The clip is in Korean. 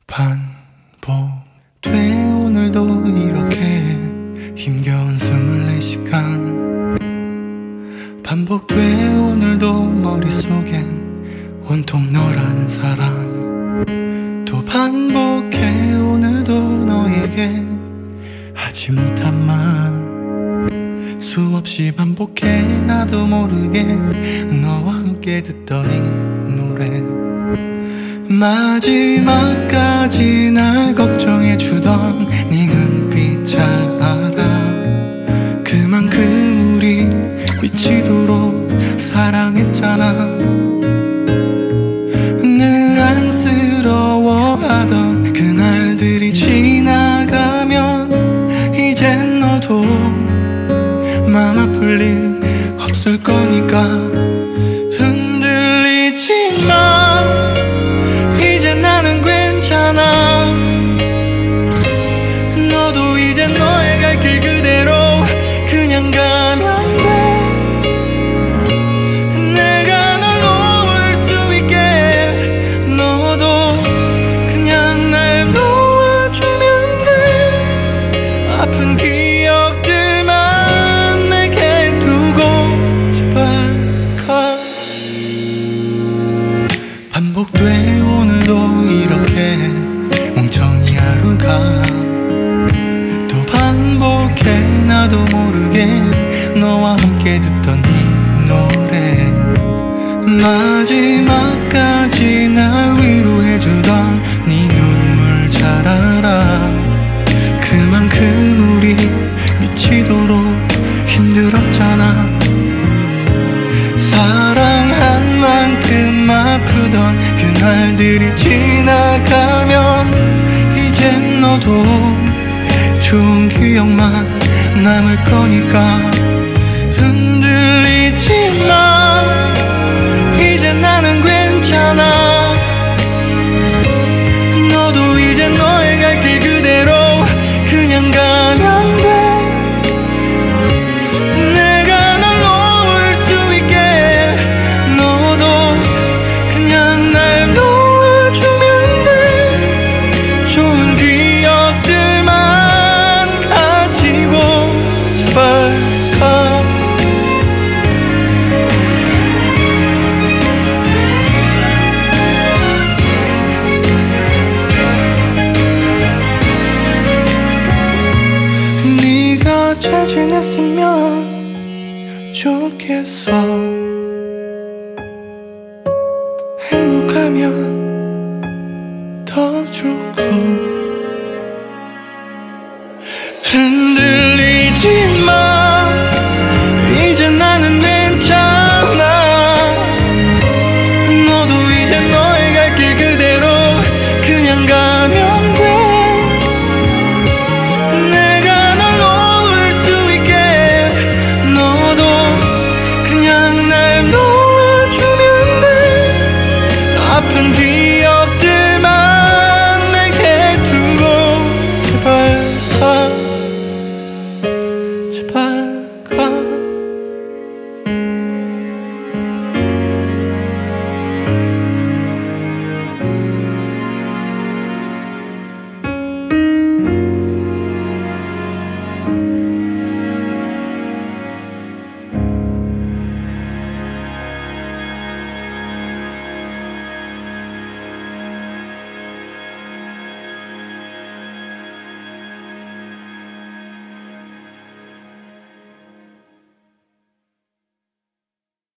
반복돼 오늘도 이렇게 힘겨운 24시간 반복돼 오늘도 머릿속엔 온통 너라는 사람 또 반복해 오늘도 너에게 하지 못한 말 수없이 반복해 나도 모르게 너와 함께 듣던 이 노래 마지막까지 날 걱정해주던 네 눈빛 잘 알아 그만큼 우리 미치도록 사랑했잖아 늘 안쓰러워하던 그날들이 지나가면 이젠 너도 맘 아플 일 없을 거니까 흔들리지 마 이제 나는 괜찮아 너도 이제 너의 갈 길 그대로 그냥 가면 돼 내가 널 놓을 수 있게 너도 그냥 날 놓아주면 돼 아픈 기억들만 내게 두고 제발 가 반복돼 오늘도 이렇게 멍청이 하루가 또 반복해 나도 모르게 너와 함께 듣던 이 노래 마지막까지 날 위로해주던 네 눈물 잘 알아 그만큼 우리 미치도록 힘들었잖아 사랑한 만큼 아프던 그날들이 지나가면 이젠 너도 좋은 기억만 남을 거니까 흔들리지 마 이제 나는 괜찮아 너도 이제 너의 갈 길 그대로 그냥 가면 돼 내가 널 놓을 수 있게 너도 그냥 날 놓아주면 돼 좋은 기억들만 가지고 제발 가 네가 잘 지냈으면 좋겠어 행복하면 더 좋고